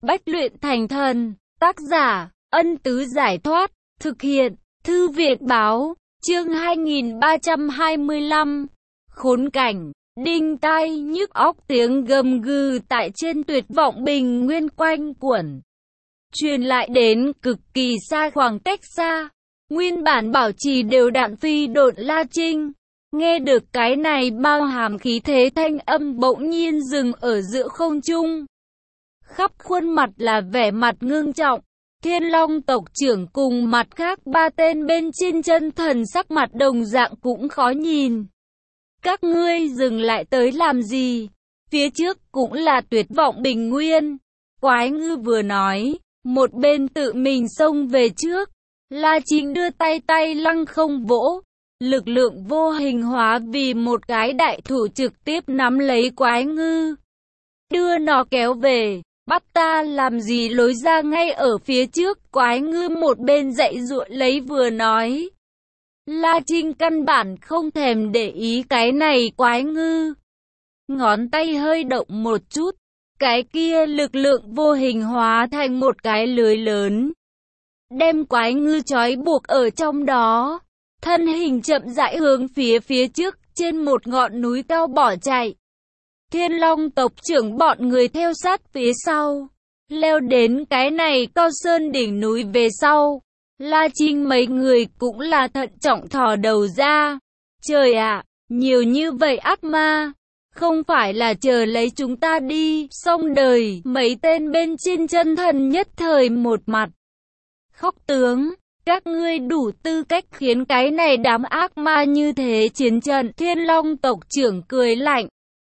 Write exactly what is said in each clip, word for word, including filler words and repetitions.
Bách luyện thành thần. Tác giả, Ân Tứ Giải Thoát. Thực hiện, Thư Việt Báo. Chương hai nghìn ba trăm hai mươi lăm. Khốn cảnh. Đinh tai nhức óc tiếng gầm gừ tại trên Tuyệt Vọng Bình Nguyên quanh quẩn, truyền lại đến cực kỳ xa, khoảng cách xa. Nguyên bản bảo trì đều đặn phi độn La Trinh, nghe được cái này bao hàm khí thế thanh âm bỗng nhiên dừng ở giữa không trung. Khắp khuôn mặt là vẻ mặt ngưng trọng. Thiên Long tộc trưởng cùng mặt khác ba tên bên trên chân thần sắc mặt đồng dạng cũng khó nhìn. Các ngươi dừng lại tới làm gì? Phía trước cũng là Tuyệt Vọng Bình Nguyên. Quái ngư vừa nói, một bên tự mình xông về trước. La Trinh đưa tay tay lăng không vỗ, lực lượng vô hình hóa vì một cái đại thủ trực tiếp nắm lấy quái ngư, đưa nó kéo về. Bắt ta làm gì, lối ra ngay ở phía trước. Quái ngư một bên dạy dụa lấy vừa nói. La Trinh căn bản không thèm để ý cái này quái ngư. Ngón tay hơi động một chút, cái kia lực lượng vô hình hóa thành một cái lưới lớn, đem quái ngư trói buộc ở trong đó. Thân hình chậm rãi hướng phía phía trước trên một ngọn núi cao bỏ chạy. Thiên Long tộc trưởng bọn người theo sát phía sau, leo đến cái này cao sơn đỉnh núi về sau. La Trinh mấy người cũng là thận trọng thò đầu ra. Trời ạ, nhiều như vậy ác ma, không phải là chờ lấy chúng ta đi xong đời. Mấy tên bên trên chân thần nhất thời một mặt khóc tướng. Các ngươi đủ tư cách khiến cái này đám ác ma như thế chiến trận. Thiên Long tộc trưởng cười lạnh,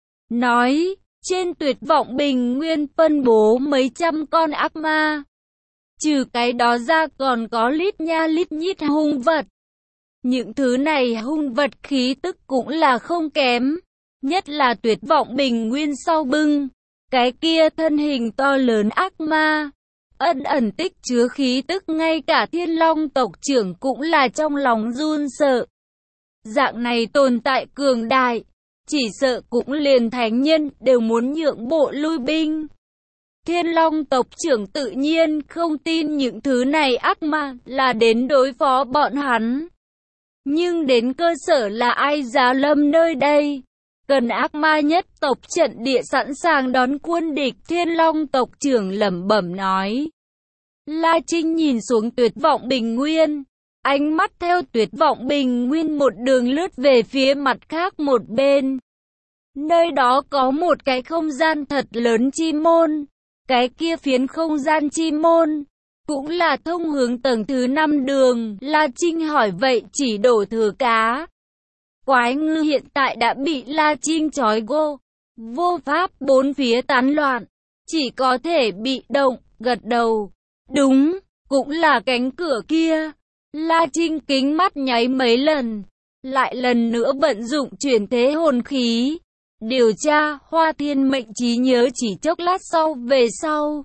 nói, trên Tuyệt Vọng Bình Nguyên phân bố mấy trăm con ác ma. Trừ cái đó ra còn có lít nha lít nhít hung vật. Những thứ này hung vật khí tức cũng là không kém. Nhất là Tuyệt Vọng Bình Nguyên sau bưng cái kia thân hình to lớn ác ma, ẩn ẩn tích chứa khí tức, ngay cả Thiên Long tộc trưởng cũng là trong lòng run sợ. Dạng này tồn tại cường đại, chỉ sợ cũng liền thánh nhân đều muốn nhượng bộ lui binh. Thiên Long tộc trưởng tự nhiên không tin những thứ này ác ma là đến đối phó bọn hắn. Nhưng đến cơ sở là ai giá lâm nơi đây? Cần ác ma nhất tộc trận địa sẵn sàng đón quân địch. Thiên Long tộc trưởng lẩm bẩm nói. La Trinh nhìn xuống Tuyệt Vọng Bình Nguyên, ánh mắt theo Tuyệt Vọng Bình Nguyên một đường lướt về phía mặt khác một bên. Nơi đó có một cái không gian thật lớn chi môn. Cái kia phiến không gian chi môn cũng là thông hướng tầng thứ năm đường. La Trinh hỏi, vậy chỉ đổ thừa cá? Quái ngư hiện tại đã bị La Trinh trói gô, vô pháp bốn phía tán loạn, chỉ có thể bị động gật đầu. Đúng, cũng là cánh cửa kia. La Trinh kính mắt nháy mấy lần, lại lần nữa vận dụng chuyển thế hồn khí điều tra Hoa Thiên Mệnh trí nhớ. Chỉ chốc lát sau về sau,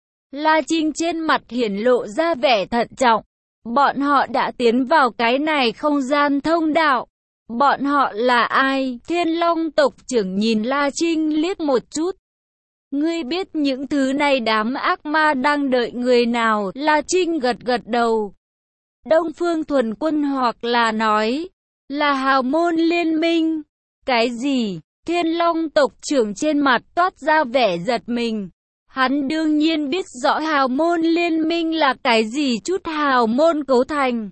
La Trinh trên mặt hiển lộ ra vẻ thận trọng. Bọn họ đã tiến vào cái này không gian thông đạo. Bọn họ là ai? Thiên Long tộc trưởng nhìn La Trinh liếc một chút. Ngươi biết những thứ này đám ác ma đang đợi người nào? La Trinh gật gật đầu. Đông Phương Thuần Quân, hoặc là nói là Hào Môn Liên Minh. Cái gì? Thiên Long tộc trưởng trên mặt toát ra vẻ giật mình. Hắn đương nhiên biết rõ Hào Môn Liên Minh là cái gì. Chút hào môn cấu thành,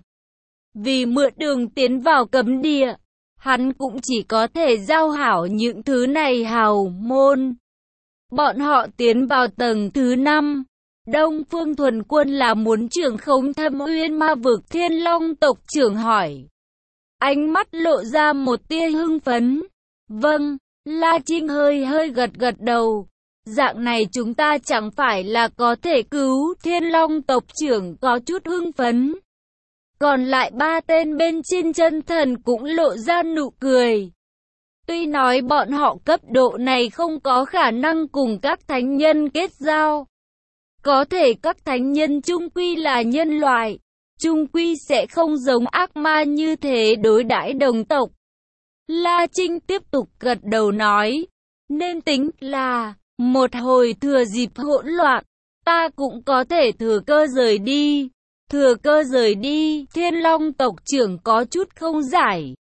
vì mượn đường tiến vào cấm địa, hắn cũng chỉ có thể giao hảo những thứ này hào môn. Bọn họ tiến vào tầng thứ năm. Đông Phương Thuần Quân là muốn trưởng khống Thâm Uyên Ma Vực. Thiên Long tộc trưởng hỏi, ánh mắt lộ ra một tia hưng phấn. Vâng. La Trinh hơi hơi gật gật đầu. Dạng này chúng ta chẳng phải là có thể cứu? Thiên Long tộc trưởng có chút hưng phấn. Còn lại ba tên bên trên chân thần cũng lộ ra nụ cười. Tuy nói bọn họ cấp độ này không có khả năng cùng các thánh nhân kết giao, có thể các thánh nhân chung quy là nhân loại, chung quy sẽ không giống ác ma như thế đối đãi đồng tộc. La Trinh tiếp tục gật đầu nói, nên tính là một hồi thừa dịp hỗn loạn, ta cũng có thể thừa cơ rời đi. Thừa cơ rời đi, Thiên Long tộc trưởng có chút không giải.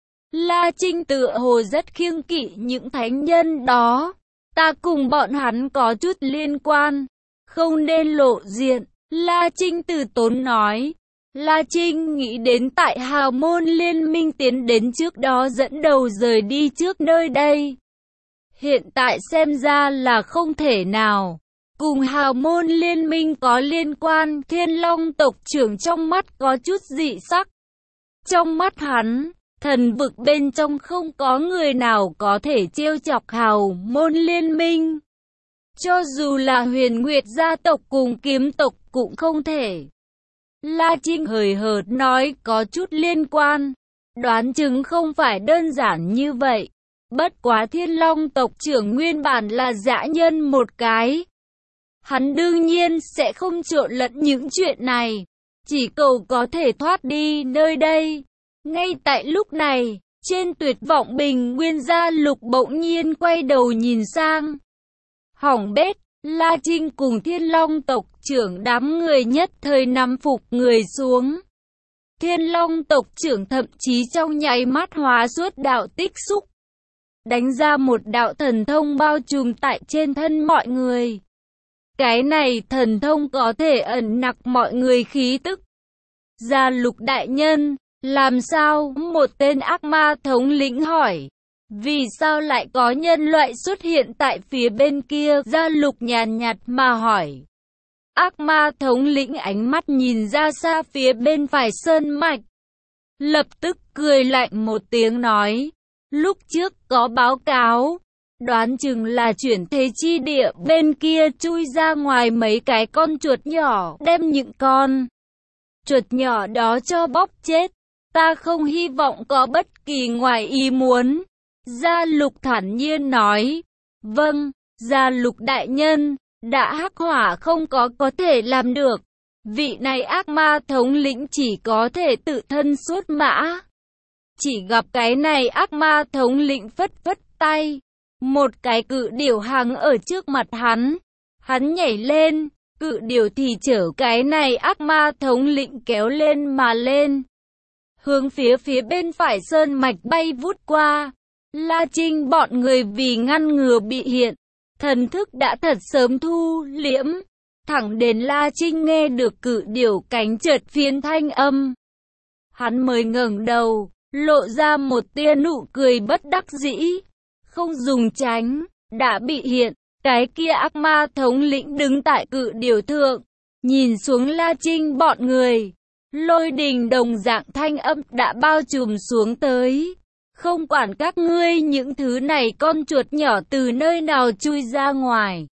La Trinh tựa hồ rất kiêng kỵ những thánh nhân đó. Ta cùng bọn hắn có chút liên quan, không nên lộ diện. La Trinh từ tốn nói. La Trinh nghĩ đến tại Hào Môn Liên minh tiến đến trước đó dẫn đầu rời đi trước nơi đây. Hiện tại xem ra là không thể nào. Cùng Hào Môn Liên minh có liên quan, Thiên Long tộc trưởng trong mắt có chút dị sắc. Trong mắt hắn, thần vực bên trong không có người nào có thể trêu chọc Hào Môn Liên minh. Cho dù là Huyền Nguyệt gia tộc cùng Kiếm tộc cũng không thể. La Trinh hời hợt nói có chút liên quan. Đoán chừng không phải đơn giản như vậy. Bất quá Thiên Long tộc trưởng nguyên bản là dã nhân một cái. Hắn đương nhiên sẽ không trộn lẫn những chuyện này. Chỉ cầu có thể thoát đi nơi đây. Ngay tại lúc này, trên Tuyệt Vọng Bình Nguyên Gia Lục bỗng nhiên quay đầu nhìn sang. Hỏng bét, La Trinh cùng Thiên Long tộc trưởng đám người nhất thời nằm phục người xuống. Thiên Long tộc trưởng thậm chí trong nháy mắt hóa suốt đạo tích xúc. Đánh ra một đạo thần thông bao trùm tại trên thân mọi người. Cái này thần thông có thể ẩn nặc mọi người khí tức. Gia Lục đại nhân, làm sao? Một tên ác ma thống lĩnh hỏi. Vì sao lại có nhân loại xuất hiện tại phía bên kia? Gia Lục nhàn nhạt mà hỏi. Ác ma thống lĩnh ánh mắt nhìn ra xa phía bên phải sơn mạch. Lập tức cười lạnh một tiếng nói. Lúc trước có báo cáo. Đoán chừng là chuyển thế chi địa bên kia chui ra ngoài mấy cái con chuột nhỏ. Đem những con chuột nhỏ đó cho bóp chết. Ta không hy vọng có bất kỳ ngoài ý muốn. Gia Lục thản nhiên nói. Vâng, Gia Lục đại nhân, đã hắc hỏa không có có thể làm được. Vị này ác ma thống lĩnh chỉ có thể tự thân xuất mã. Chỉ gặp cái này ác ma thống lĩnh phất phất tay. Một cái cự điểu hằng ở trước mặt hắn. Hắn nhảy lên, cự điểu thì chở cái này ác ma thống lĩnh kéo lên mà lên. Hướng phía phía bên phải sơn mạch bay vút qua. La Trinh bọn người vì ngăn ngừa bị hiện, thần thức đã thật sớm thu liễm. Thẳng đến La Trinh nghe được cự điểu cánh chợt phiến thanh âm. Hắn mới ngẩng đầu, lộ ra một tia nụ cười bất đắc dĩ. Không dùng tránh, đã bị hiện. Cái kia ác ma thống lĩnh đứng tại cự điểu thượng, nhìn xuống La Trinh bọn người. Lôi đình đồng dạng thanh âm đã bao trùm xuống tới. Không quản các ngươi những thứ này con chuột nhỏ từ nơi nào chui ra ngoài.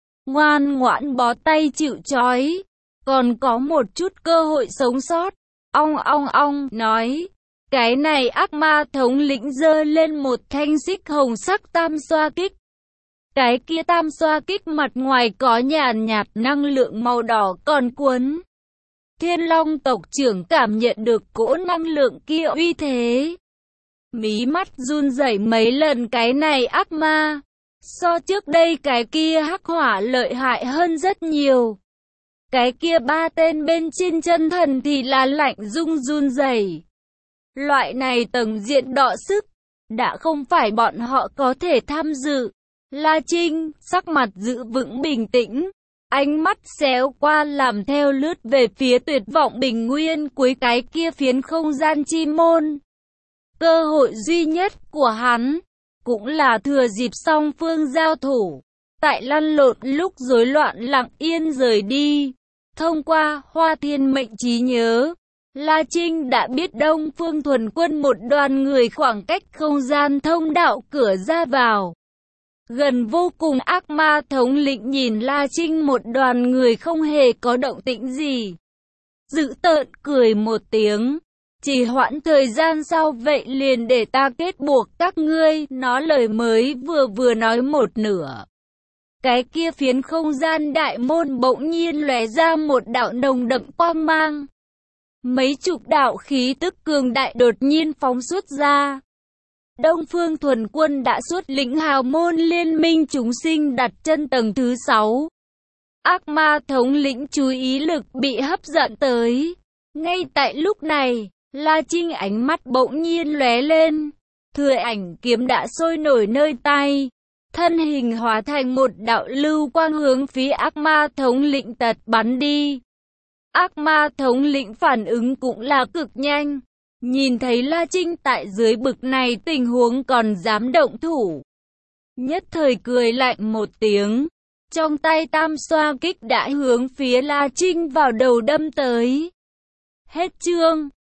Ngoan ngoãn bó tay chịu trói. Còn có một chút cơ hội sống sót. Ong ong ong nói. Cái này ác ma thống lĩnh giơ lên một thanh xích hồng sắc tam xoa kích. Cái kia tam xoa kích mặt ngoài có nhàn nhạt năng lượng màu đỏ còn cuốn. Thiên Long tộc trưởng cảm nhận được cỗ năng lượng kia uy thế. Mí mắt run rẩy mấy lần, cái này ác ma. So trước đây cái kia hắc hỏa lợi hại hơn rất nhiều. Cái kia ba tên bên trên chân thần thì là lạnh rung run rẩy. Loại này tầng diện đọ sức, đã không phải bọn họ có thể tham dự. La Trinh, sắc mặt giữ vững bình tĩnh. Ánh mắt xéo qua làm theo lướt về phía Tuyệt Vọng Bình Nguyên cuối cái kia phiến không gian chi môn. Cơ hội duy nhất của hắn, cũng là thừa dịp song phương giao thủ. Tại lăn lộn lúc rối loạn lặng yên rời đi. Thông qua Hoa Thiên Mệnh trí nhớ, La Trinh đã biết Đông Phương Thuần Quân một đoàn người khoảng cách không gian thông đạo cửa ra vào. Gần vô cùng ác ma thống lĩnh nhìn La Trinh một đoàn người không hề có động tĩnh gì. Dữ tợn cười một tiếng. Chỉ hoãn thời gian sau vậy liền để ta kết buộc các ngươi. Nó lời mới vừa vừa nói một nửa. Cái kia phiến không gian đại môn bỗng nhiên lóe ra một đạo nồng đậm quang mang. Mấy chục đạo khí tức cường đại đột nhiên phóng xuất ra. Đông Phương Thuần Quân đã xuất lĩnh Hào Môn Liên minh chúng sinh đặt chân tầng thứ sáu. Ác ma thống lĩnh chú ý lực bị hấp dẫn tới. Ngay tại lúc này, La Trinh ánh mắt bỗng nhiên lóe lên. Thừa ảnh kiếm đã sôi nổi nơi tay. Thân hình hóa thành một đạo lưu quang hướng phía ác ma thống lĩnh tật bắn đi. Ác ma thống lĩnh phản ứng cũng là cực nhanh. Nhìn thấy La Trinh tại dưới bực này tình huống còn dám động thủ. Nhất thời cười lạnh một tiếng. Trong tay tam xoa kích đã hướng phía La Trinh vào đầu đâm tới. Hết chương.